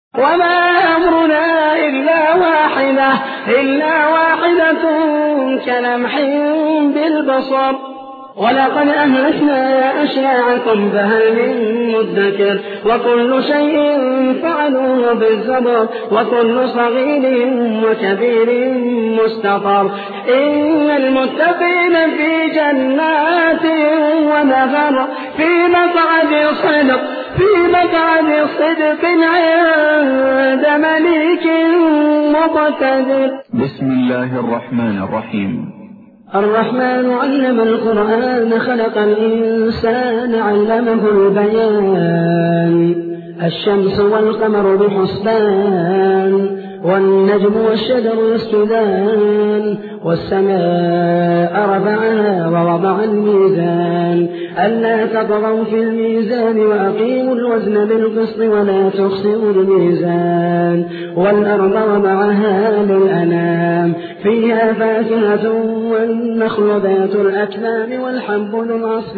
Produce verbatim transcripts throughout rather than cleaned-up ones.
وما أمرنا إلا واحدة إلا واحدة كلمح بالبصر ولقد أهلكنا أشياعكم فهل من مدكر وكل شيء فعلوه بالزبر وكل صغير وكبير مستطر إن المتقين في جنات ونهر في مقعد صدق في مقعد صدق عند مليك مقتدر. بسم الله الرحمن الرحيم. الرحمن علم القرآن خلق الإنسان علمه البيان الشمس والقمر بحسبان والنجم والشجر يسجدان والسماء رفعها ووضع الميزان ألا تطغوا في الميزان وأقيموا الوزن بالقسط ولا تخسروا الميزان والأرض وضعها للأنام فيها فاكهة والنخل ذات الأكمام والحب ذو العصف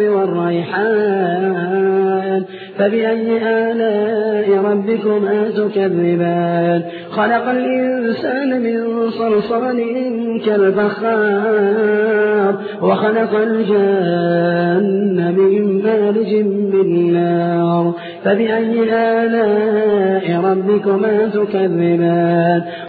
والريحان فبأي آلاء ربكما تكذبان. خلق الإنسان من صلصال كالفخار وخلق الجن من مارج من نار فبأي آلاء ربكما تكذبان.